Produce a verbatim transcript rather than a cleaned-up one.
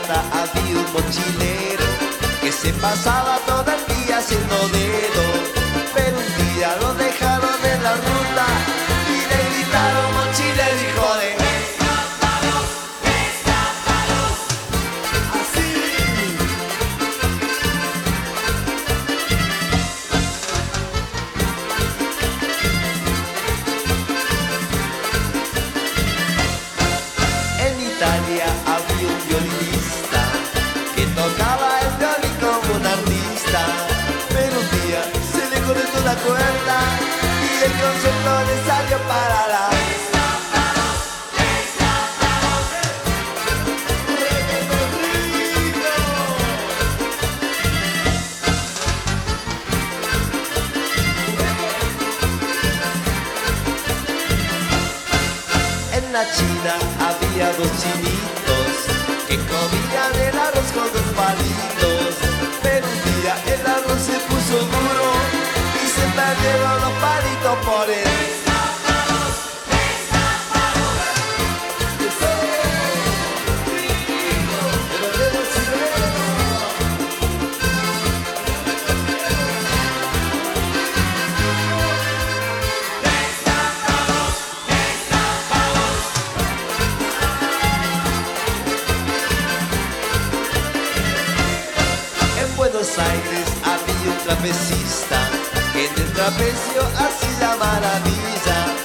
Plata había un mochilero que se pasaba todo el día haciendo dedo, pero un día lo dejaron en la ruta y le gritaron mochilero, hijo de... Había un violinista que tocaba el violín como un artista, pero un día se le cortó la cuerda y el concierto le salió para la... En la China había dos chinitos que comían el arroz con dos palitos, pero un día el arroz se puso duro y se perdieron los palitos por él. Buenos Aires había un trapecista que en el trapecio hacía la maravilla.